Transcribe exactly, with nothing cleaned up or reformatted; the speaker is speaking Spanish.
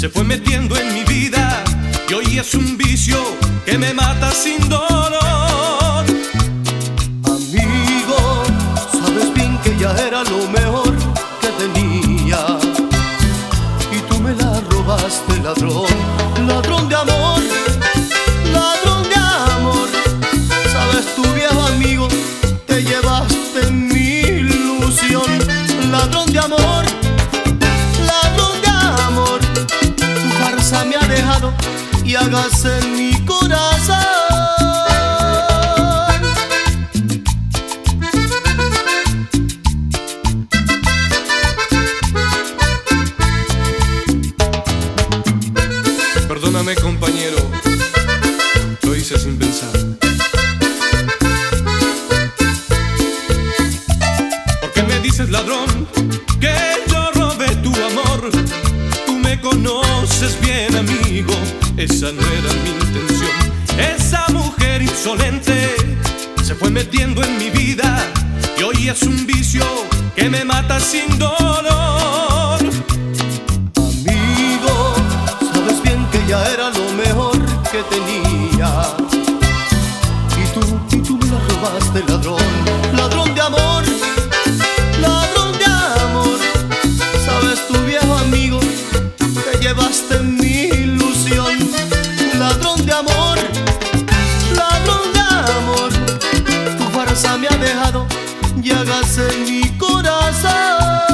se fue metiendo en mi vida y hoy es un vicio que me mata sin dolor. Amigo, sabes bien que ya era lo mejor que tenía y tú me la robaste, ladrón, ladrón de amor, ladrón de amor. Sabes tu viejo amigo, te llevaste mi ilusión, ladrón de amor, ladrón de amor. Tu farsa me ha dejado y hagas en mi corazón. Perdóname, compañero, lo hice sin pensar. ¿Por qué me dices, ladrón, que yo robé tu amor? Tú me conoces bien, amigo, esa no era mi intención. Esa mujer insolente se fue metiendo en mi vida y hoy es un vicio que me mata sin dolor. Amigo, sabes bien que ya era lo mejor que tenía y tú, y tú me la robaste, ladrón, ladrón de amor, ladrón de amor. Sabes tu viejo amigo, te llevaste mi ilusión, ladrón de amor, ladrón de amor. Tu farsa me ha dejado llagas en mi corazón.